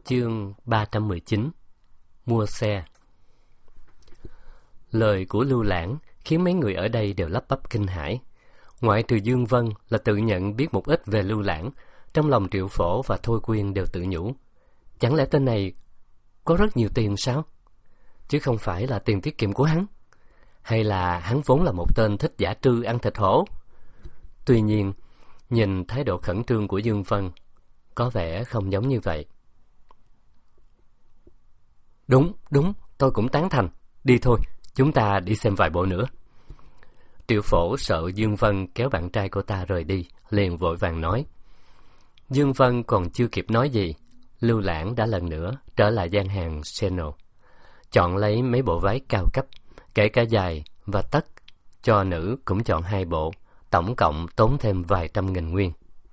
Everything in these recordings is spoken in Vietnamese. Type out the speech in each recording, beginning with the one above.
Chương 319. Mua xe. Lời của Lưu Lãng khiến mấy người ở đây đều lắp bắp kinh hãi. Ngoại trừ Dương Vân là tự nhận biết một ít về Lưu Lãng, trong lòng Triệu Phổ và Thôi Quyên đều tự nhủ. Chẳng lẽ tên này có rất nhiều tiền sao? Chứ không phải là tiền tiết kiệm của hắn? Hay là hắn vốn là một tên thích dã trư ăn thịt hổ? Tuy nhiên, nhìn thái độ khẩn trương của Dương Vân, có vẻ không giống như vậy. Đúng, tôi cũng tán thành. Đi thôi, chúng ta đi xem vài bộ nữa. Triệu Phổ sợ Dương Vân kéo bạn trai cô ta rời đi, liền vội vàng nói. Dương Vân còn chưa kịp nói gì, Lưu Lãng đã lần nữa trở lại gian hàng Chanel, chọn lấy mấy bộ váy cao cấp, kể cả dài và tất. Cho nữ cũng chọn 2 bộ, tổng cộng tốn thêm vài trăm nghìn nguyên.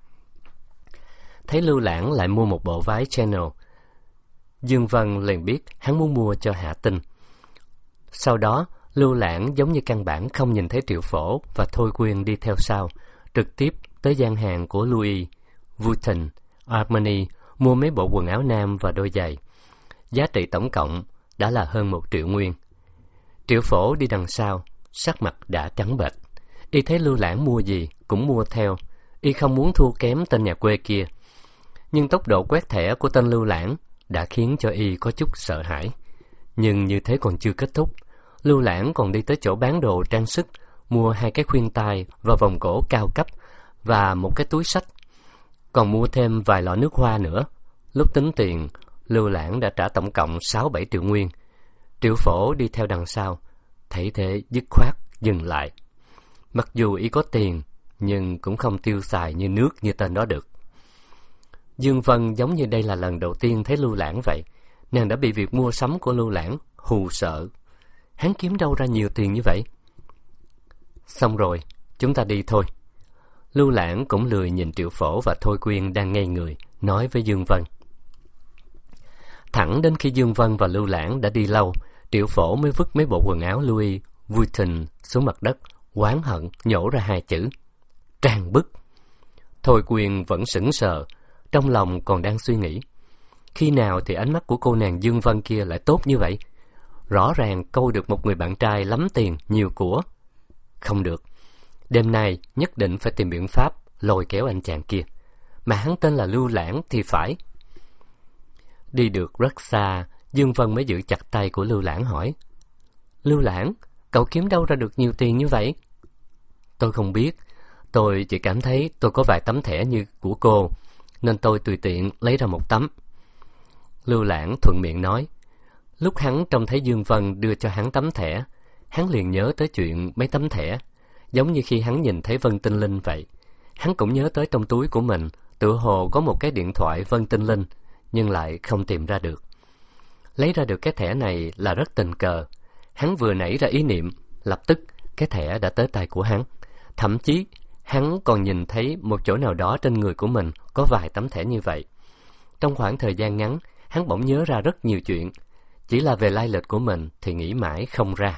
Thấy Lưu Lãng lại mua một bộ váy Chanel, Dương Vân liền biết hắn muốn mua cho Hạ Tinh. Sau đó, Lưu Lãng giống như căn bản không nhìn thấy Triệu Phổ và Thôi Quyên đi theo sau, trực tiếp tới gian hàng của Louis Vuitton, Armani, mua mấy bộ quần áo nam và đôi giày. Giá trị tổng cộng đã là hơn 1 triệu nguyên. Triệu Phổ đi đằng sau, sắc mặt đã trắng bệch. Y thấy Lưu Lãng mua gì cũng mua theo, y không muốn thua kém tên nhà quê kia. Nhưng tốc độ quét thẻ của tên Lưu Lãng đã khiến cho y có chút sợ hãi. Nhưng như thế còn chưa kết thúc, Lưu Lãng còn đi tới chỗ bán đồ trang sức, mua 2 cái khuyên tai và vòng cổ cao cấp và một cái túi xách, còn mua thêm vài lọ nước hoa nữa. Lúc tính tiền, Lưu Lãng đã trả tổng cộng 6-7 triệu nguyên. Triệu Phổ đi theo đằng sau, thấy thế dứt khoát dừng lại. Mặc dù y có tiền, nhưng cũng không tiêu xài như nước như tên đó được. Dương Vân giống như đây là lần đầu tiên thấy Lưu Lãng vậy. Nàng đã bị việc mua sắm của Lưu Lãng hù sợ. Hắn kiếm đâu ra nhiều tiền như vậy? Xong rồi, chúng ta đi thôi. Lưu Lãng cũng lười nhìn Triệu Phổ và Thôi Quyên đang ngây người, nói với Dương Vân. Thẳng đến khi Dương Vân và Lưu Lãng đã đi lâu, Triệu Phổ mới vứt mấy bộ quần áo Louis Vuitton xuống mặt đất, oán hận nhổ ra 2 chữ: trang bức. Thôi Quyên vẫn sững sờ, trong lòng còn đang suy nghĩ. Khi nào thì ánh mắt của cô nàng Dương Vân kia lại tốt như vậy? Rõ ràng câu được một người bạn trai lắm tiền, nhiều của. Không được, đêm nay nhất định phải tìm biện pháp lôi kéo anh chàng kia. Mà hắn tên là Lưu Lãng thì phải. Đi được rất xa, Dương Vân mới giữ chặt tay của Lưu Lãng hỏi. Lưu Lãng, cậu kiếm đâu ra được nhiều tiền như vậy? Tôi không biết, tôi chỉ cảm thấy tôi có vài tấm thẻ như của cô, nên tôi tùy tiện lấy ra một tấm. Lưu Lãng thuận miệng nói. Lúc hắn trông thấy Dương Vân đưa cho hắn tấm thẻ, hắn liền nhớ tới chuyện mấy tấm thẻ, giống như khi hắn nhìn thấy Vân Tinh Linh vậy. Hắn cũng nhớ tới trong túi của mình tựa hồ có một cái điện thoại Vân Tinh Linh, nhưng lại không tìm ra được. Lấy ra được cái thẻ này là rất tình cờ. Hắn vừa nảy ra ý niệm, lập tức cái thẻ đã tới tay của hắn. Thậm chí hắn còn nhìn thấy một chỗ nào đó trên người của mình có vài tấm thẻ như vậy. Trong khoảng thời gian ngắn, hắn bỗng nhớ ra rất nhiều chuyện, chỉ là về lai lịch của mình thì nghĩ mãi không ra.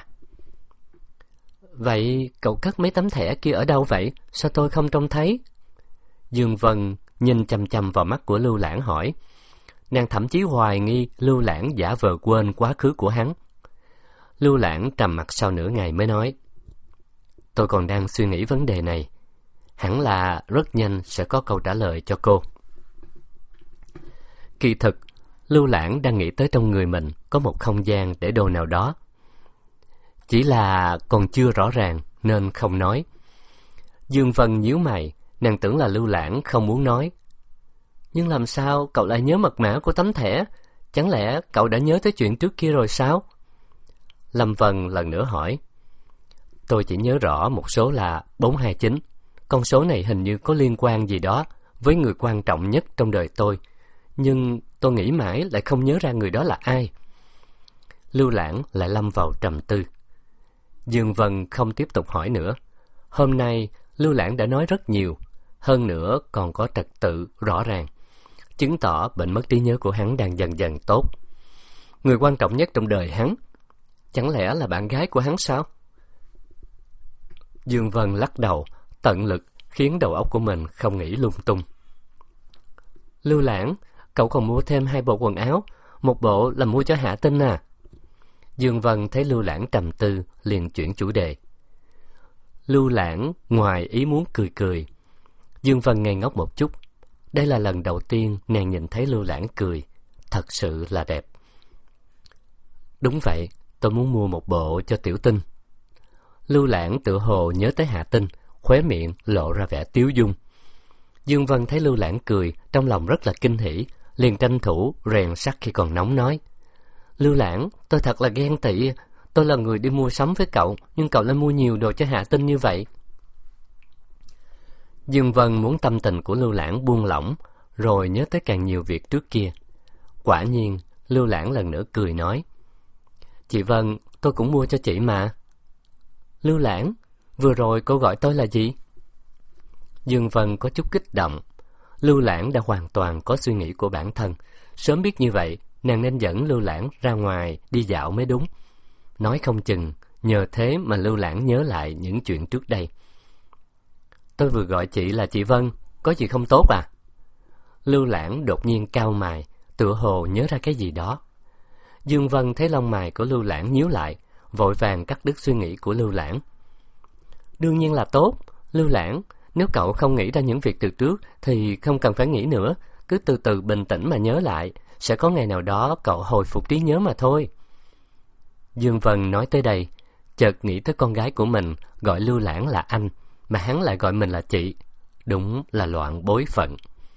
Vậy cậu cất mấy tấm thẻ kia ở đâu vậy? Sao tôi không trông thấy? Dương Vân nhìn chằm chằm vào mắt của Lưu Lãng hỏi. Nàng thậm chí hoài nghi Lưu Lãng giả vờ quên quá khứ của hắn. Lưu Lãng trầm mặc sau nửa ngày mới nói. Tôi còn đang suy nghĩ vấn đề này. Hẳn là rất nhanh sẽ có câu trả lời cho cô. Kỳ thực, Lưu Lãng đang nghĩ tới trong người mình có một không gian để đồ nào đó. Chỉ là còn chưa rõ ràng nên không nói. Dương Vân nhíu mày, nàng tưởng là Lưu Lãng không muốn nói. Nhưng làm sao cậu lại nhớ mật mã của tấm thẻ? Chẳng lẽ cậu đã nhớ tới chuyện trước kia rồi sao? Lâm Vân lần nữa hỏi. Tôi chỉ nhớ rõ một số là 429. Con số này hình như có liên quan gì đó với người quan trọng nhất trong đời tôi. Nhưng tôi nghĩ mãi lại không nhớ ra người đó là ai. Lưu Lãng lại lâm vào trầm tư. Dương Vân không tiếp tục hỏi nữa. Hôm nay Lưu Lãng đã nói rất nhiều, hơn nữa còn có trật tự rõ ràng, chứng tỏ bệnh mất trí nhớ của hắn đang dần dần tốt. Người quan trọng nhất trong đời hắn, chẳng lẽ là bạn gái của hắn sao? Dương Vân lắc đầu, tận lực khiến đầu óc của mình không nghĩ lung tung. Lưu Lãng, cậu còn mua thêm 2 bộ quần áo, một bộ là mua cho Hạ Tinh à. Dương Vân thấy Lưu Lãng trầm tư, liền chuyển chủ đề. Lưu Lãng ngoài ý muốn cười cười. Dương Vân ngây ngốc một chút. Đây là lần đầu tiên nàng nhìn thấy Lưu Lãng cười, thật sự là đẹp. Đúng vậy, tôi muốn mua một bộ cho Tiểu Tinh. Lưu Lãng tựa hồ nhớ tới Hạ Tinh, khóe miệng lộ ra vẻ tiếu dung. Dương Vân thấy Lưu Lãng cười, trong lòng rất là kinh hỉ, liền tranh thủ rèn sắt khi còn nóng nói: Lưu Lãng, tôi thật là ghen tị, tôi là người đi mua sắm với cậu, nhưng cậu lại mua nhiều đồ cho Hạ Tinh như vậy. Dương Vân muốn tâm tình của Lưu Lãng buông lỏng, rồi nhớ tới càng nhiều việc trước kia. Quả nhiên, Lưu Lãng lần nữa cười nói: Chị Vân, tôi cũng mua cho chị mà. Lưu Lãng, vừa rồi cô gọi tôi là gì? Dương Vân có chút kích động. Lưu Lãng đã hoàn toàn có suy nghĩ của bản thân. Sớm biết như vậy, nàng nên dẫn Lưu Lãng ra ngoài đi dạo mới đúng. Nói không chừng, nhờ thế mà Lưu Lãng nhớ lại những chuyện trước đây. Tôi vừa gọi chị là chị Vân, có gì không tốt à? Lưu Lãng đột nhiên cau mày, tựa hồ nhớ ra cái gì đó. Dương Vân thấy lông mày của Lưu Lãng nhíu lại, vội vàng cắt đứt suy nghĩ của Lưu Lãng. Đương nhiên là tốt, Lưu Lãng, nếu cậu không nghĩ ra những việc từ trước thì không cần phải nghĩ nữa, cứ từ từ bình tĩnh mà nhớ lại, sẽ có ngày nào đó cậu hồi phục trí nhớ mà thôi. Dương Vân nói tới đây, chợt nghĩ tới con gái của mình gọi Lưu Lãng là anh, mà hắn lại gọi mình là chị. Đúng là loạn bối phận.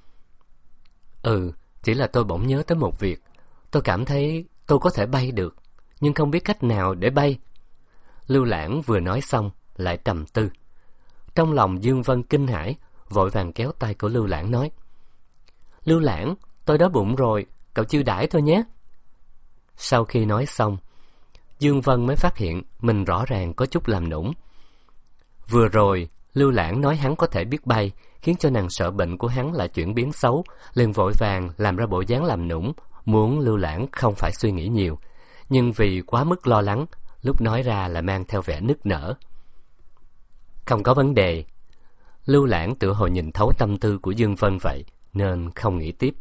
Chỉ là tôi bỗng nhớ tới một việc. Tôi cảm thấy tôi có thể bay được, nhưng không biết cách nào để bay. Lưu Lãng vừa nói xong, lại trầm tư. Trong lòng Dương Vân kinh hãi, vội vàng kéo tay của Lưu Lãng nói: Lưu Lãng, tôi đói bụng rồi, cậu chiêu đãi tôi nhé. Sau khi nói xong, Dương Vân mới phát hiện mình rõ ràng có chút làm nũng. Vừa rồi, Lưu Lãng nói hắn có thể biết bay, khiến cho nàng sợ bệnh của hắn lại chuyển biến xấu, liền vội vàng làm ra bộ dáng làm nũng, muốn Lưu Lãng không phải suy nghĩ nhiều. Nhưng vì quá mức lo lắng, lúc nói ra là mang theo vẻ nức nở. Không có vấn đề. Lưu Lãng tựa hồ nhìn thấu tâm tư của Dương Vân vậy, nên không nghĩ tiếp.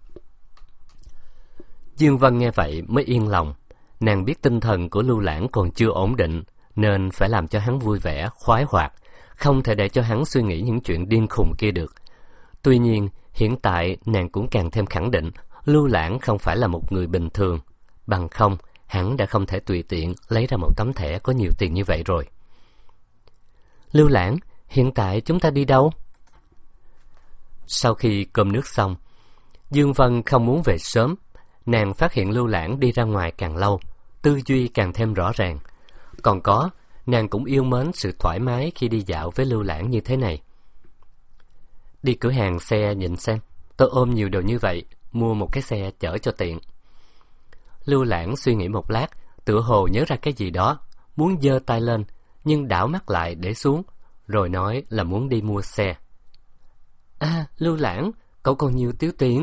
Dương Vân nghe vậy mới yên lòng. Nàng biết tinh thần của Lưu Lãng còn chưa ổn định, nên phải làm cho hắn vui vẻ, khoái hoạt, không thể để cho hắn suy nghĩ những chuyện điên khùng kia được. Tuy nhiên, hiện tại nàng cũng càng thêm khẳng định Lưu Lãng không phải là một người bình thường. Bằng không, hắn đã không thể tùy tiện lấy ra một tấm thẻ có nhiều tiền như vậy rồi. Lưu Lãng, hiện tại chúng ta đi đâu? Sau khi cơm nước xong, Dương Vân không muốn về sớm. Nàng phát hiện Lưu Lãng đi ra ngoài càng lâu, tư duy càng thêm rõ ràng. Còn có, nàng cũng yêu mến sự thoải mái khi đi dạo với Lưu Lãng như thế này. Đi cửa hàng xe nhìn xem, tôi ôm nhiều đồ như vậy, mua một cái xe chở cho tiện. Lưu Lãng suy nghĩ một lát, tựa hồ nhớ ra cái gì đó, muốn giơ tay lên, nhưng đảo mắt lại để xuống, rồi nói là muốn đi mua xe. À, Lưu Lãng, cậu còn nhiều tiêu tiền.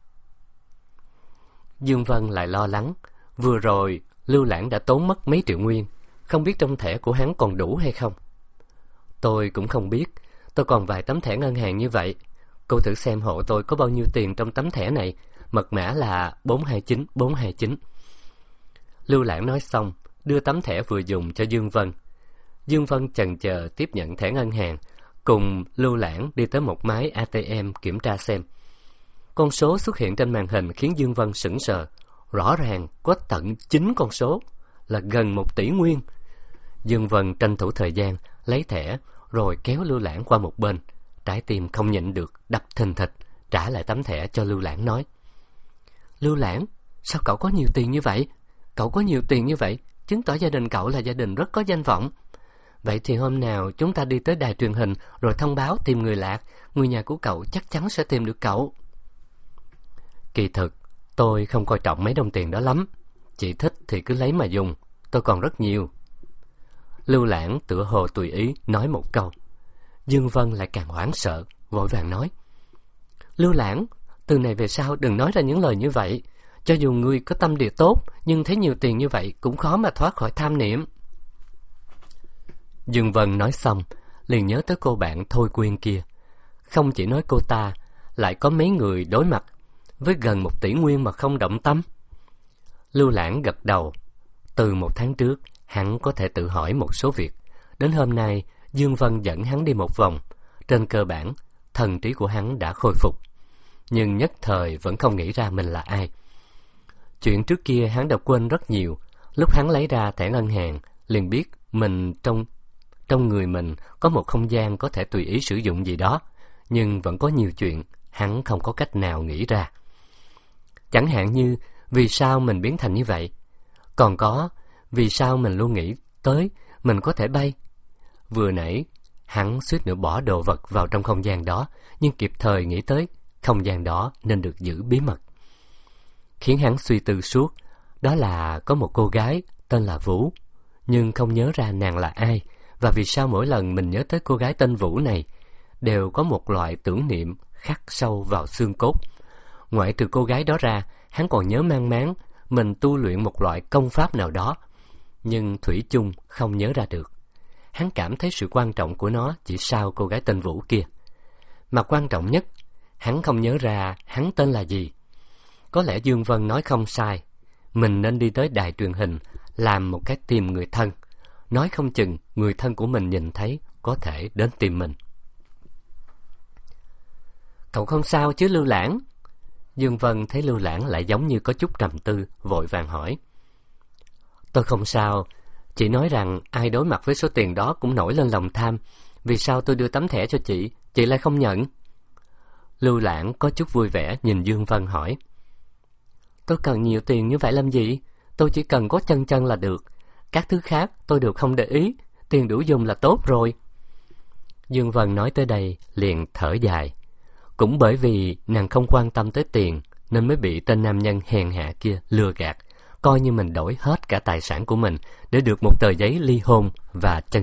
Dương Vân lại lo lắng, vừa rồi Lưu Lãng đã tốn mất mấy triệu nguyên, không biết trong thẻ của hắn còn đủ hay không. Tôi cũng không biết, tôi còn vài tấm thẻ ngân hàng như vậy. Cô thử xem hộ tôi có bao nhiêu tiền trong tấm thẻ này, mật mã là 429429. Lưu Lãng nói xong, đưa tấm thẻ vừa dùng cho Dương Vân. Dương Vân chần chờ tiếp nhận thẻ ngân hàng, cùng Lưu Lãng đi tới một máy ATM kiểm tra xem. Con số xuất hiện trên màn hình khiến Dương Vân sững sờ. Rõ ràng có tận 9 con số, là gần 1 tỷ nguyên. Dương Vân tranh thủ thời gian, lấy thẻ, rồi kéo Lưu Lãng qua một bên. Trái tim không nhịn được, đập thình thịch, trả lại tấm thẻ cho Lưu Lãng nói: Lưu Lãng, sao cậu có nhiều tiền như vậy? Cậu có nhiều tiền như vậy, chứng tỏ gia đình cậu là gia đình rất có danh vọng. Vậy thì hôm nào chúng ta đi tới đài truyền hình rồi thông báo tìm người lạc, người nhà của cậu chắc chắn sẽ tìm được cậu. Kỳ thực, tôi không coi trọng mấy đồng tiền đó lắm. Chị thích thì cứ lấy mà dùng, tôi còn rất nhiều. Lưu Lãng tựa hồ tùy ý nói một câu. Dương Vân lại càng hoảng sợ, vội vàng nói: Lưu Lãng, từ này về sau đừng nói ra những lời như vậy. Cho dù ngươi có tâm địa tốt, nhưng thấy nhiều tiền như vậy cũng khó mà thoát khỏi tham niệm. Dương Vân nói xong, liền nhớ tới cô bạn Thôi Quyên kia. Không chỉ nói cô ta, lại có mấy người đối mặt. với gần 1 tỷ nguyên mà không động tâm? Lưu Lãng gật đầu. Từ 1 tháng trước, hắn có thể tự hỏi một số việc. Đến hôm nay, Dương Vân dẫn hắn đi một vòng. Trên cơ bản, thần trí của hắn đã khôi phục. Nhưng nhất thời vẫn không nghĩ ra mình là ai. Chuyện trước kia hắn đã quên rất nhiều. Lúc hắn lấy ra thẻ ngân hàng, liền biết mình trong người mình có một không gian có thể tùy ý sử dụng gì đó. Nhưng vẫn có nhiều chuyện hắn không có cách nào nghĩ ra. Chẳng hạn như vì sao mình biến thành như vậy? Còn có vì sao mình luôn nghĩ tới mình có thể bay? Vừa nãy hắn suýt nữa bỏ đồ vật vào trong không gian đó, nhưng kịp thời nghĩ tới không gian đó nên được giữ bí mật. Khiến hắn suy tư suốt, đó là có một cô gái tên là Vũ, nhưng không nhớ ra nàng là ai, và vì sao mỗi lần mình nhớ tới cô gái tên Vũ này, đều có một loại tưởng niệm khắc sâu vào xương cốt. Ngoại trừ cô gái đó ra, hắn còn nhớ mang máng mình tu luyện một loại công pháp nào đó, nhưng thủy chung không nhớ ra được. Hắn cảm thấy sự quan trọng của nó chỉ sau cô gái tên Vũ kia. Mà quan trọng nhất, hắn không nhớ ra hắn tên là gì. Có lẽ Dương Vân nói không sai, mình nên đi tới đài truyền hình, làm một cái tìm người thân. Nói không chừng người thân của mình nhìn thấy có thể đến tìm mình. Cậu không sao chứ Lưu Lãng? Dương Vân thấy Lưu Lãng lại giống như có chút trầm tư, vội vàng hỏi. Tôi không sao, chị nói rằng ai đối mặt với số tiền đó cũng nổi lên lòng tham. Vì sao tôi đưa tấm thẻ cho chị lại không nhận? Lưu Lãng có chút vui vẻ nhìn Dương Vân hỏi. Tôi cần nhiều tiền như vậy làm gì? Tôi chỉ cần có chân là được. Các thứ khác tôi đều không để ý, tiền đủ dùng là tốt rồi. Dương Vân nói tới đây liền thở dài. Cũng bởi vì nàng không quan tâm tới tiền nên mới bị tên nam nhân hèn hạ kia lừa gạt, coi như mình đổi hết cả tài sản của mình để được một tờ giấy ly hôn và chân.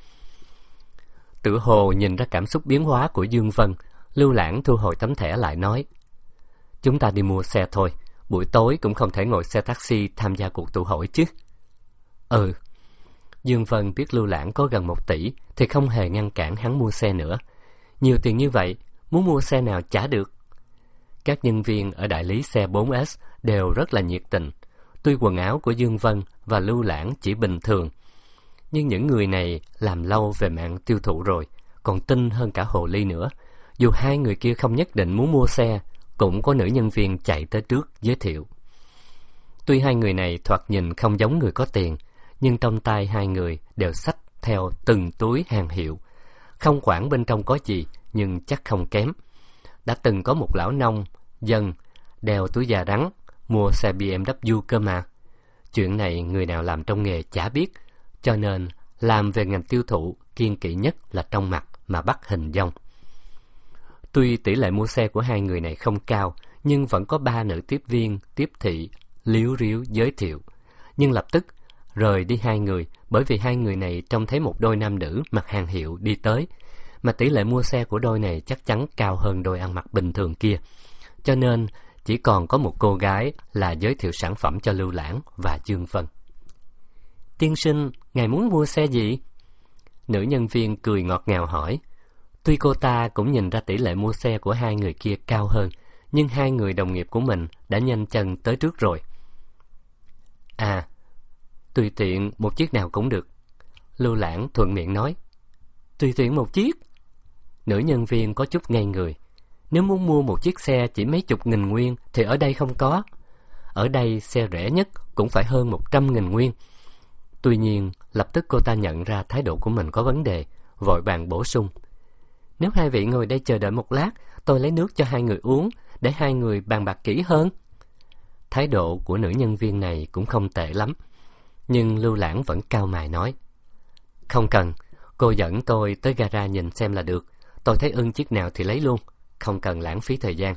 Tự hồ nhìn ra cảm xúc biến hóa của Dương Vân, Lưu Lãng thu hồi tấm thẻ lại nói. Chúng ta đi mua xe thôi, buổi tối cũng không thể ngồi xe taxi tham gia cuộc tụ hội chứ. Ừ. Dương Vân biết Lưu Lãng có gần 1 tỷ thì không hề ngăn cản hắn mua xe nữa. Nhiều tiền như vậy, muốn mua xe nào trả được. Các nhân viên ở đại lý xe 4S đều rất là nhiệt tình. Tuy quần áo của Dương Vân và Lưu Lãng chỉ bình thường, nhưng những người này làm lâu về mạng tiêu thụ rồi, còn tinh hơn cả hồ ly nữa. Dù hai người kia không nhất định muốn mua xe, cũng có nữ nhân viên chạy tới trước giới thiệu. Tuy hai người này thoạt nhìn không giống người có tiền, nhưng trong tay hai người đều xách theo từng túi hàng hiệu. Không quản bên trong có gì, nhưng chắc không kém. Đã từng có một lão nông dân đeo túi da rắn mua xe BMW cơ mà. Chuyện này người nào làm trong nghề chả biết, cho nên làm về ngành tiêu thụ kiêng kỵ nhất là trong mặt mà bắt hình dong. Tuy tỷ lệ mua xe của hai người này không cao, nhưng vẫn có 3 nữ tiếp viên tiếp thị líu ríu giới thiệu. Nhưng lập tức rời đi hai người, bởi vì hai người này trông thấy một đôi nam nữ mặc hàng hiệu đi tới, mà tỷ lệ mua xe của đôi này chắc chắn cao hơn đôi ăn mặc bình thường kia. Cho nên chỉ còn có một cô gái là giới thiệu sản phẩm cho Lưu Lãng và Dương Vân. Tiên sinh, ngài muốn mua xe gì? Nữ nhân viên cười ngọt ngào hỏi. Tuy cô ta cũng nhìn ra tỷ lệ mua xe của hai người kia cao hơn, nhưng hai người đồng nghiệp của mình đã nhanh chân tới trước rồi. À, tùy tiện một chiếc nào cũng được. Lưu Lãng thuận miệng nói. Tùy tiện một chiếc? Nữ nhân viên có chút ngây người. Nếu muốn mua một chiếc xe chỉ mấy chục nghìn nguyên thì ở đây không có. Ở đây xe rẻ nhất cũng phải hơn 100.000 nguyên. Tuy nhiên, lập tức cô ta nhận ra thái độ của mình có vấn đề, vội vàng bổ sung. Nếu hai vị ngồi đây chờ đợi một lát, tôi lấy nước cho hai người uống, để hai người bàn bạc kỹ hơn. Thái độ của nữ nhân viên này cũng không tệ lắm. Nhưng Lưu Lãng vẫn cau mày nói. Không cần, cô dẫn tôi tới gara nhìn xem là được. Tôi thấy ưng chiếc nào thì lấy luôn, không cần lãng phí thời gian.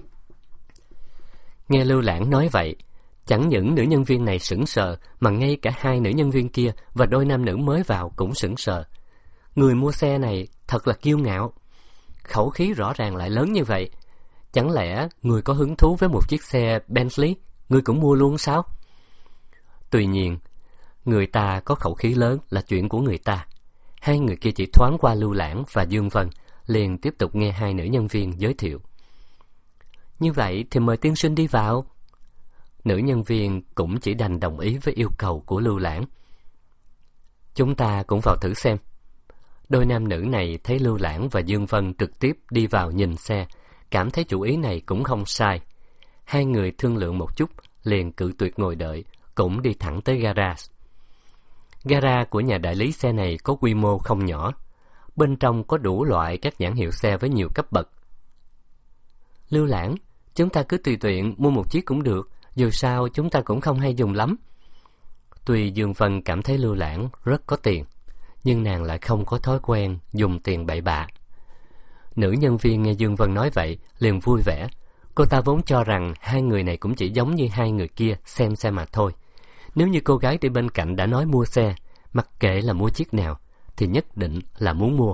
Nghe Lưu Lãng nói vậy, chẳng những nữ nhân viên này sững sờ, mà ngay cả hai nữ nhân viên kia và đôi nam nữ mới vào cũng sững sờ. Người mua xe này thật là kiêu ngạo. Khẩu khí rõ ràng lại lớn như vậy. Chẳng lẽ người có hứng thú với một chiếc xe Bentley, người cũng mua luôn sao? Tuy nhiên, người ta có khẩu khí lớn là chuyện của người ta. Hai người kia chỉ thoáng qua Lưu Lãng và Dương Vân, liền tiếp tục nghe hai nữ nhân viên giới thiệu. Như vậy thì mời tiên sinh đi vào. Nữ nhân viên cũng chỉ đành đồng ý với yêu cầu của Lưu Lãng. Chúng ta cũng vào thử xem. Đôi nam nữ này thấy Lưu Lãng và Dương Vân trực tiếp đi vào nhìn xe, cảm thấy chủ ý này cũng không sai. Hai người thương lượng một chút, liền cự tuyệt ngồi đợi, cũng đi thẳng tới garage. Gara của nhà đại lý xe này có quy mô không nhỏ. Bên trong có đủ loại các nhãn hiệu xe với nhiều cấp bậc. Lưu Lãng, chúng ta cứ tùy tiện mua một chiếc cũng được, dù sao chúng ta cũng không hay dùng lắm. Tuy Dương Vân cảm thấy Lưu Lãng rất có tiền, nhưng nàng lại không có thói quen dùng tiền bậy bạ. Nữ nhân viên nghe Dương Vân nói vậy, liền vui vẻ. Cô ta vốn cho rằng hai người này cũng chỉ giống như hai người kia xem xe mà thôi. Nếu như cô gái đi bên cạnh đã nói mua xe, mặc kệ là mua chiếc nào, thì nhất định là muốn mua.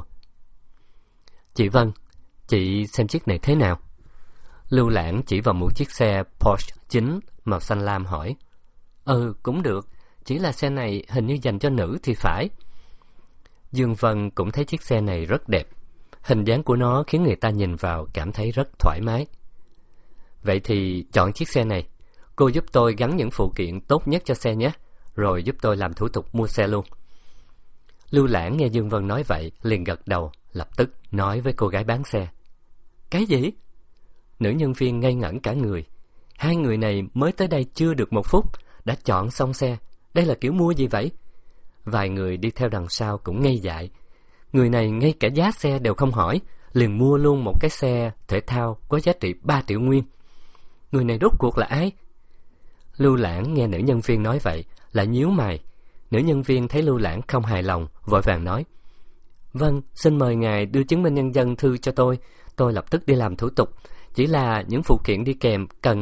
Chị Vân, chị xem chiếc này thế nào? Lưu Lãng chỉ vào một chiếc xe Porsche 9 màu xanh lam hỏi. Cũng được, chỉ là xe này hình như dành cho nữ thì phải. Dương Vân cũng thấy chiếc xe này rất đẹp. Hình dáng của nó khiến người ta nhìn vào cảm thấy rất thoải mái. Vậy thì chọn chiếc xe này. Cô giúp tôi gắn những phụ kiện tốt nhất cho xe nhé, rồi giúp tôi làm thủ tục mua xe luôn. Lưu Lãng nghe Dương Vân nói vậy, liền gật đầu, lập tức nói với cô gái bán xe. Cái gì? Nữ nhân viên ngây ngẩn cả người. Hai người này mới tới đây chưa được một phút, đã chọn xong xe. Đây là kiểu mua gì vậy? Vài người đi theo đằng sau cũng ngây dại. Người này ngay cả giá xe đều không hỏi, liền mua luôn một cái xe thể thao có giá trị 3 triệu nguyên. Người này rốt cuộc là ai? Lưu Lãng nghe nữ nhân viên nói vậy, lại nhíu mày. Nữ nhân viên thấy Lưu Lãng không hài lòng, vội vàng nói. Vâng, xin mời ngài đưa chứng minh nhân dân thư cho tôi lập tức đi làm thủ tục. Chỉ là những phụ kiện đi kèm cần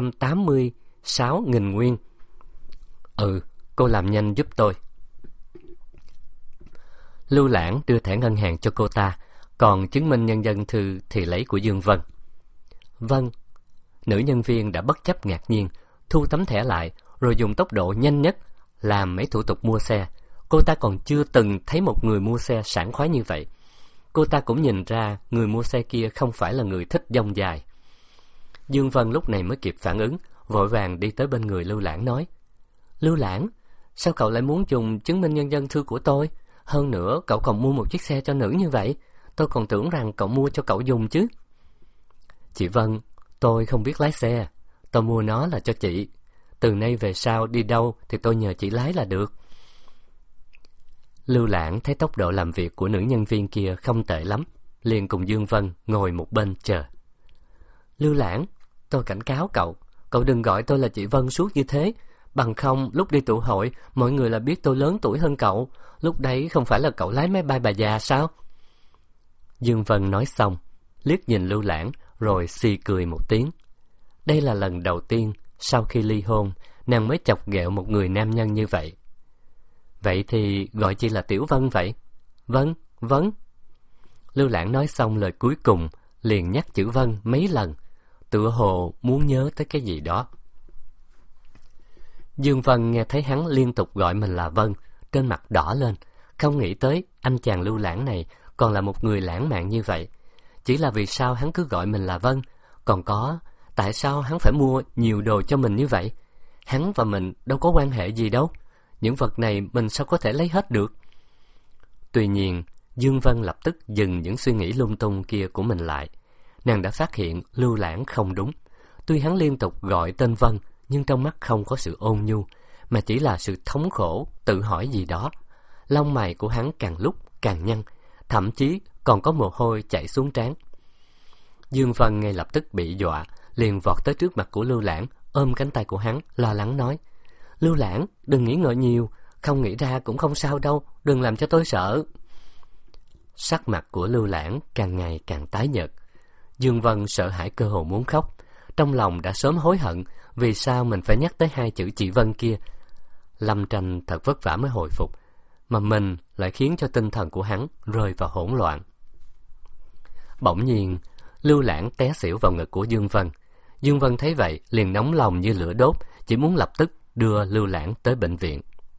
286.000 nguyên. Cô làm nhanh giúp tôi. Lưu Lãng đưa thẻ ngân hàng cho cô ta, còn chứng minh nhân dân thư thì lấy của Dương Vân. Vâng. Nữ nhân viên đã bất chấp ngạc nhiên, thu tấm thẻ lại, rồi dùng tốc độ nhanh nhất làm mấy thủ tục mua xe. Cô ta còn chưa từng thấy một người mua xe sảng khoái như vậy. Cô ta cũng nhìn ra người mua xe kia không phải là người thích dông dài. Dương Vân lúc này mới kịp phản ứng, vội vàng đi tới bên người Lưu Lãng nói. Lưu Lãng, sao cậu lại muốn dùng chứng minh nhân dân thư của tôi? Hơn nữa, cậu còn mua một chiếc xe cho nữ như vậy. Tôi còn tưởng rằng cậu mua cho cậu dùng chứ. Chị Vân, tôi không biết lái xe. Tôi mua nó là cho chị. Từ nay về sau đi đâu thì tôi nhờ chị lái là được. Lưu Lãng thấy tốc độ làm việc của nữ nhân viên kia không tệ lắm, liền cùng Dương Vân ngồi một bên chờ. Lưu Lãng, tôi cảnh cáo cậu đừng gọi tôi là chị Vân suốt như thế. Bằng không, lúc đi tụ hội, mọi người là biết tôi lớn tuổi hơn cậu. Lúc đấy không phải là cậu lái máy bay bà già sao? Dương Vân nói xong, liếc nhìn Lưu Lãng, rồi xì cười một tiếng. Đây là lần đầu tiên, sau khi ly hôn, nàng mới chọc ghẹo một người nam nhân như vậy. Vậy thì gọi chị là Tiểu Vân vậy? Vâng. Lưu Lãng nói xong lời cuối cùng, liền nhắc chữ Vân mấy lần, tựa hồ muốn nhớ tới cái gì đó. Dương Vân nghe thấy hắn liên tục gọi mình là Vân, trên mặt đỏ lên, không nghĩ tới anh chàng Lưu Lãng này còn là một người lãng mạn như vậy. Chỉ là vì sao hắn cứ gọi mình là Vân, còn có tại sao hắn phải mua nhiều đồ cho mình như vậy? Hắn và mình đâu có quan hệ gì đâu, những vật này mình sao có thể lấy hết được? Tuy nhiên, Dương Vân lập tức dừng những suy nghĩ lung tung kia của mình lại. Nàng đã phát hiện Lưu Lãng không đúng. Tuy hắn liên tục gọi tên Vân, nhưng trong mắt không có sự ôn nhu, mà chỉ là sự thống khổ, tự hỏi gì đó. Lông mày của hắn càng lúc càng nhăn, thậm chí còn có mồ hôi chảy xuống trán. Dương Vân ngay lập tức bị dọa, liền vọt tới trước mặt của Lưu Lãng, ôm cánh tay của hắn, lo lắng nói. Lưu Lãng, đừng nghĩ ngợi nhiều, không nghĩ ra cũng không sao đâu, đừng làm cho tôi sợ. Sắc mặt của Lưu Lãng càng ngày càng tái nhợt. Dương Vân sợ hãi cơ hồ muốn khóc, trong lòng đã sớm hối hận vì sao mình phải nhắc tới hai chữ chị Vân kia. Lâm Tranh thật vất vả mới hồi phục, mà mình lại khiến cho tinh thần của hắn rơi vào hỗn loạn. Bỗng nhiên, Lưu Lãng té xỉu vào ngực của Dương Vân. Dương Vân thấy vậy liền nóng lòng như lửa đốt, chỉ muốn lập tức đưa Lưu Lãng tới bệnh viện.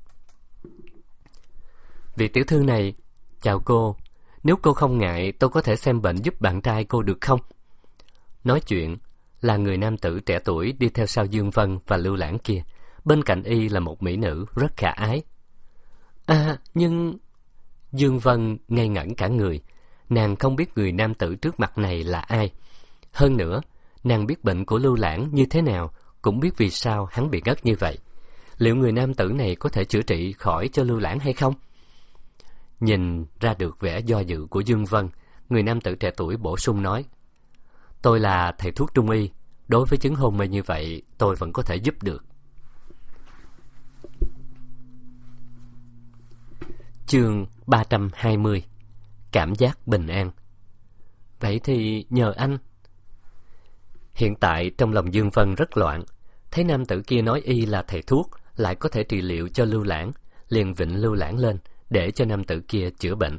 Vị tiểu thư này, chào cô. Nếu cô không ngại, tôi có thể xem bệnh giúp bạn trai cô được không? Nói chuyện, là người nam tử trẻ tuổi đi theo sau Dương Vân và Lưu Lãng kia. Bên cạnh y là một mỹ nữ rất khả ái. À, nhưng... Dương Vân ngây ngẩn cả người. Nàng không biết người nam tử trước mặt này là ai. Hơn nữa, nàng biết bệnh của Lưu Lãng như thế nào, cũng biết vì sao hắn bị ngất như vậy. Liệu người nam tử này có thể chữa trị khỏi cho Lưu Lãng hay không? Nhìn ra được vẻ do dự của Dương Vân, người nam tử trẻ tuổi bổ sung nói: Tôi là thầy thuốc trung y, đối với chứng hôn mê như vậy tôi vẫn có thể giúp được. Chương 320. Cảm giác bình an. Vậy thì nhờ anh. Hiện tại trong lòng Dương Vân rất loạn. Thấy nam tử kia nói y là thầy thuốc, lại có thể trị liệu cho Lưu Lãng, liền vịnh Lưu Lãng lên để cho nam tử kia chữa bệnh.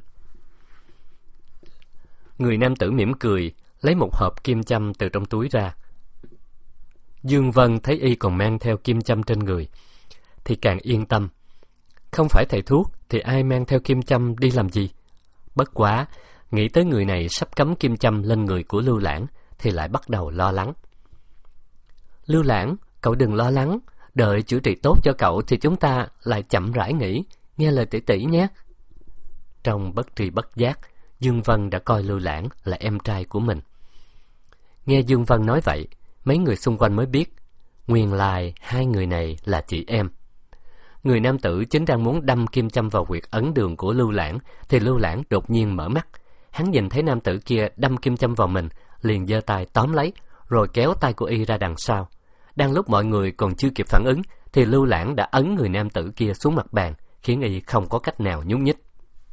Người nam tử mỉm cười, lấy một hộp kim châm từ trong túi ra. Dương Vân thấy y còn mang theo kim châm trên người thì càng yên tâm. Không phải thầy thuốc thì ai mang theo kim châm đi làm gì? Bất quá, nghĩ tới người này sắp cắm kim châm lên người của Lưu Lãng thì lại bắt đầu lo lắng. Lưu Lãng, cậu đừng lo lắng, đợi chữa trị tốt cho cậu thì chúng ta lại chậm rãi nghỉ, nghe lời tỷ tỷ nhé. Trong bất tri bất giác, Dương Vân đã coi Lưu Lãng là em trai của mình. Nghe Dương Vân nói vậy, mấy người xung quanh mới biết, nguyên lai hai người này là chị em. Người nam tử chính đang muốn đâm kim châm vào huyệt ấn đường của Lưu Lãng, thì Lưu Lãng đột nhiên mở mắt. Hắn nhìn thấy nam tử kia đâm kim châm vào mình, liền giơ tay tóm lấy, rồi kéo tay của y ra đằng sau. Đang lúc mọi người còn chưa kịp phản ứng, thì Lưu Lãng đã ấn người nam tử kia xuống mặt bàn, khiến y không có cách nào nhúc nhích.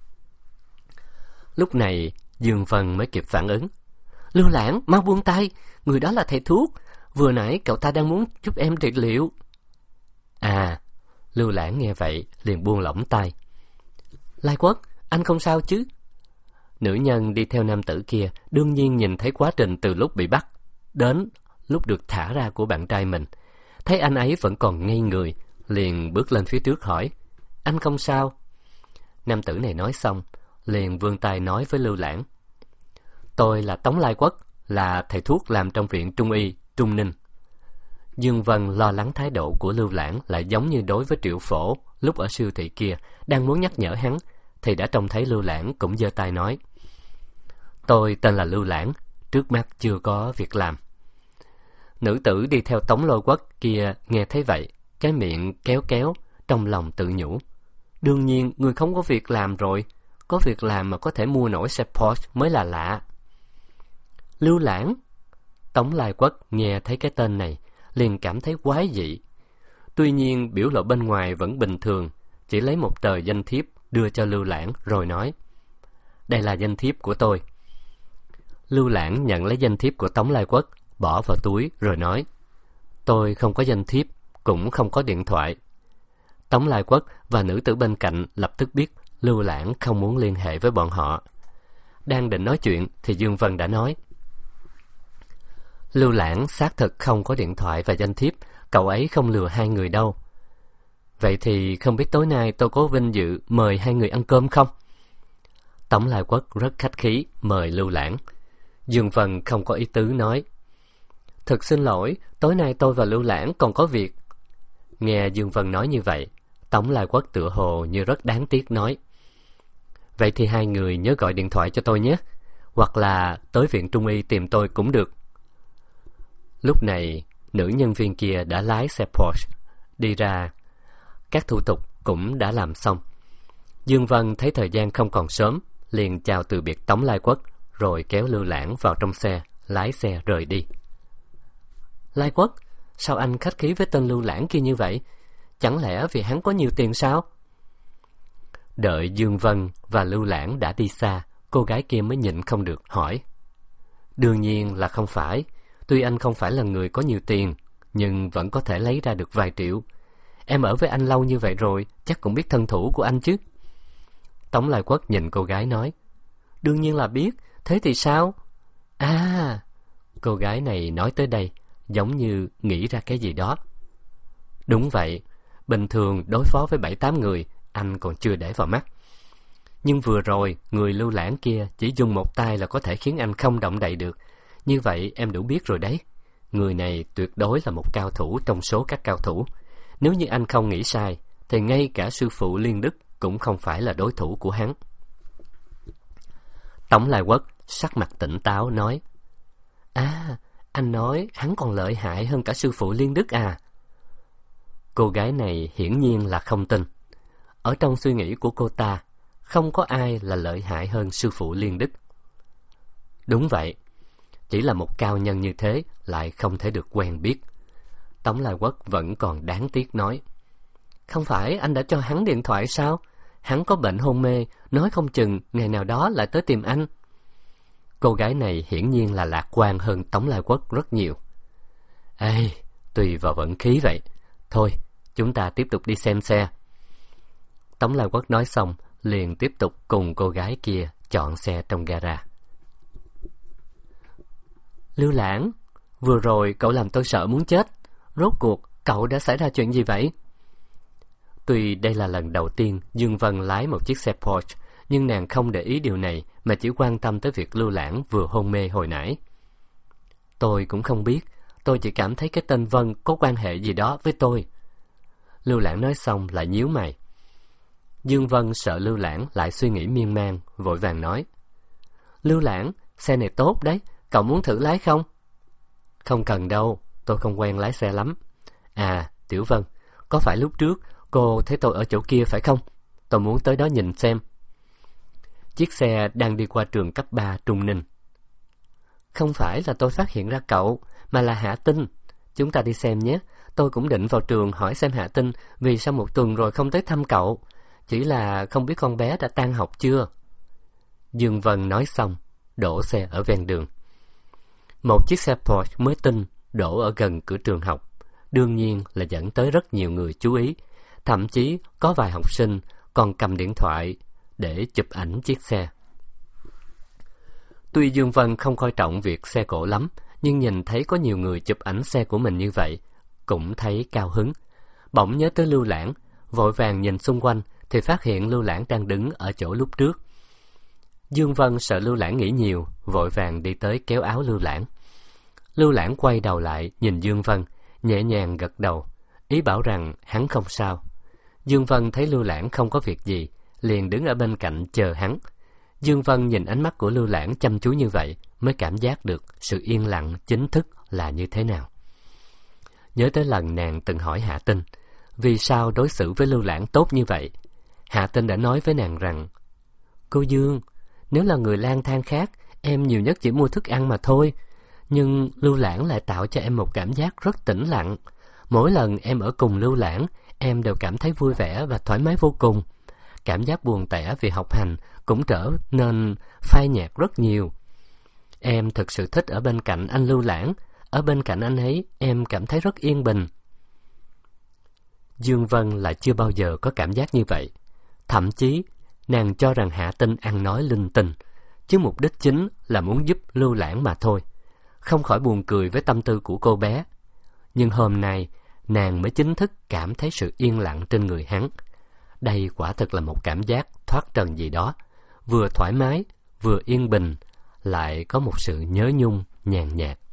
Lúc này, Dương Vân mới kịp phản ứng. Lưu Lãng, mau buông tay, người đó là thầy thuốc. Vừa nãy cậu ta đang muốn giúp em trị liệu. À, Lưu Lãng nghe vậy, liền buông lỏng tay. Lai Quốc, anh không sao chứ? Nữ nhân đi theo nam tử kia, đương nhiên nhìn thấy quá trình từ lúc bị bắt đến lúc được thả ra của bạn trai mình. Thấy anh ấy vẫn còn ngây người, liền bước lên phía trước hỏi: Anh không sao? Nam tử này nói xong, liền vươn tay nói với Lưu Lãng: Tôi là Tống Lai Quốc, là thầy thuốc làm trong viện Trung y Trung Ninh. Dương Vân lo lắng thái độ của Lưu Lãng lại giống như đối với Triệu Phổ lúc ở siêu thị kia, đang muốn nhắc nhở hắn, thì đã trông thấy Lưu Lãng cũng giơ tay nói: Tôi tên là Lưu Lãng, trước mắt chưa có việc làm. Nữ tử đi theo Tống Lôi Quốc kia nghe thấy vậy, cái miệng kéo kéo, trong lòng tự nhủ: Đương nhiên người không có việc làm rồi, có việc làm mà có thể mua nổi xe Porsche mới là lạ. Lưu Lãng. Tống Lai Quốc nghe thấy cái tên này, liền cảm thấy quái dị. Tuy nhiên biểu lộ bên ngoài vẫn bình thường, chỉ lấy một tờ danh thiếp đưa cho Lưu Lãng rồi nói: Đây là danh thiếp của tôi. Lưu Lãng nhận lấy danh thiếp của Tống Lai Quốc, bỏ vào túi rồi nói: Tôi không có danh thiếp, cũng không có điện thoại. Tống Lai Quốc và nữ tử bên cạnh lập tức biết Lưu Lãng không muốn liên hệ với bọn họ. Đang định nói chuyện thì Dương Vân đã nói: Lưu Lãng xác thực không có điện thoại và danh thiếp, cậu ấy không lừa hai người đâu. Vậy thì không biết tối nay tôi có vinh dự mời hai người ăn cơm không? Tống Lai Quốc rất khách khí mời Lưu Lãng. Dương Vân không có ý tứ nói: Thực xin lỗi, tối nay tôi và Lưu Lãng còn có việc. Nghe Dương Vân nói như vậy, Tống Lai Quốc tựa hồ như rất đáng tiếc nói: Vậy thì hai người nhớ gọi điện thoại cho tôi nhé, hoặc là tới viện Trung y tìm tôi cũng được. Lúc này, nữ nhân viên kia đã lái xe Porsche đi ra. Các thủ tục cũng đã làm xong. Dương Vân thấy thời gian không còn sớm, liền chào từ biệt Tống Lai Quốc, rồi kéo Lưu Lãng vào trong xe, lái xe rời đi. Lai Quốc, sao anh khách khí với tên Lưu Lãng kia như vậy? Chẳng lẽ vì hắn có nhiều tiền sao? Đợi Dương Vân và Lưu Lãng đã đi xa, cô gái kia mới nhịn không được hỏi: Đương nhiên là không phải. Tuy anh không phải là người có nhiều tiền, nhưng vẫn có thể lấy ra được vài triệu. Em ở với anh lâu như vậy rồi, chắc cũng biết thân thủ của anh chứ? Tống Lai Quốc nhìn cô gái nói: Đương nhiên là biết, thế thì sao? À, cô gái này nói tới đây, giống như nghĩ ra cái gì đó. Đúng vậy, bình thường đối phó với 7-8 người, anh còn chưa để vào mắt. Nhưng vừa rồi, người Lưu Lãng kia chỉ dùng một tay là có thể khiến anh không động đậy được. Như vậy em đủ biết rồi đấy. người này tuyệt đối là một cao thủ trong số các cao thủ. Nếu như anh không nghĩ sai, thì ngay cả sư phụ Liên Đức cũng không phải là đối thủ của hắn. Tống Lai Quốc sắc mặt tỉnh táo nói: anh nói hắn còn lợi hại hơn cả sư phụ Liên Đức à? Cô gái này hiển nhiên là không tin. Ở trong suy nghĩ của cô ta, không có ai là lợi hại hơn sư phụ Liên Đức. Đúng vậy, chỉ là một cao nhân như thế lại không thể được quen biết. Tống Lai Quốc vẫn còn đáng tiếc nói: không phải anh đã cho hắn điện thoại sao? Hắn có bệnh hôn mê, nói không chừng ngày nào đó lại tới tìm anh. Cô gái này hiển nhiên là lạc quan hơn Tống Lai Quốc rất nhiều. Tùy vào vận khí vậy. Thôi, chúng ta tiếp tục đi xem xe. Tống Lai Quốc nói xong, liền tiếp tục cùng cô gái kia chọn xe trong gara. Lưu Lãng, vừa rồi cậu làm tôi sợ muốn chết. Rốt cuộc, cậu đã xảy ra chuyện gì vậy? Tuy đây là lần đầu tiên Dương Vân lái một chiếc xe Porsche, nhưng nàng không để ý điều này mà chỉ quan tâm tới việc Lưu Lãng vừa hôn mê hồi nãy. Tôi cũng không biết, tôi chỉ cảm thấy cái tên Vân có quan hệ gì đó với tôi. Lưu Lãng nói xong lại nhíu mày. Dương Vân sợ Lưu Lãng lại suy nghĩ miên man, vội vàng nói: Lưu Lãng, xe này tốt đấy, cậu muốn thử lái không? Không cần đâu, tôi không quen lái xe lắm. À, Tiểu Vân, có phải lúc trước cô thấy tôi ở chỗ kia phải không? Tôi muốn tới đó nhìn xem. Chiếc xe đang đi qua trường cấp 3 Trung Ninh. Không phải là tôi phát hiện ra cậu, mà là Hạ Tinh. Chúng ta đi xem nhé. Tôi cũng định vào trường hỏi xem Hạ Tinh vì sao một tuần rồi không tới thăm cậu. Chỉ là không biết con bé đã tan học chưa. Dương Vân nói xong, đổ xe ở ven đường. Một chiếc xe Porsche mới tinh đổ ở gần cửa trường học, đương nhiên là dẫn tới rất nhiều người chú ý. Thậm chí có vài học sinh còn cầm điện thoại để chụp ảnh chiếc xe. Tuy Dương Vân không coi trọng việc xe cộ lắm, nhưng nhìn thấy có nhiều người chụp ảnh xe của mình như vậy, cũng thấy cao hứng. Bỗng nhớ tới Lưu Lãng, vội vàng nhìn xung quanh thì phát hiện Lưu Lãng đang đứng ở chỗ lúc trước. Dương Vân sợ Lưu Lãng nghĩ nhiều, vội vàng đi tới kéo áo Lưu Lãng. Lưu Lãng quay đầu lại nhìn Dương Vân, nhẹ nhàng gật đầu, ý bảo rằng hắn không sao. Dương Vân thấy Lưu Lãng không có việc gì, liền đứng ở bên cạnh chờ hắn. Dương Vân nhìn ánh mắt của Lưu Lãng chăm chú như vậy, mới cảm giác được sự yên lặng chính thức là như thế nào. Nhớ tới lần nàng từng hỏi Hạ Tinh, vì sao đối xử với Lưu Lãng tốt như vậy? Hạ Tinh đã nói với nàng rằng: Cô Dương, nếu là người lang thang khác, em nhiều nhất chỉ mua thức ăn mà thôi. Nhưng Lưu Lãng lại tạo cho em một cảm giác rất tĩnh lặng. Mỗi lần em ở cùng Lưu Lãng, em đều cảm thấy vui vẻ và thoải mái vô cùng. Cảm giác buồn tẻ vì học hành cũng trở nên phai nhạt rất nhiều. Em thực sự thích ở bên cạnh anh Lưu Lãng. Ở bên cạnh anh ấy, em cảm thấy rất yên bình. Dương Vân lại chưa bao giờ có cảm giác như vậy. Thậm chí, nàng cho rằng Hạ Tinh ăn nói linh tinh, chứ mục đích chính là muốn giúp Lưu Lãng mà thôi. Không khỏi buồn cười với tâm tư của cô bé. Nhưng hôm nay, nàng mới chính thức cảm thấy sự yên lặng trên người hắn. Đây quả thực là một cảm giác thoát trần gì đó, vừa thoải mái, vừa yên bình, lại có một sự nhớ nhung nhàn nhạt.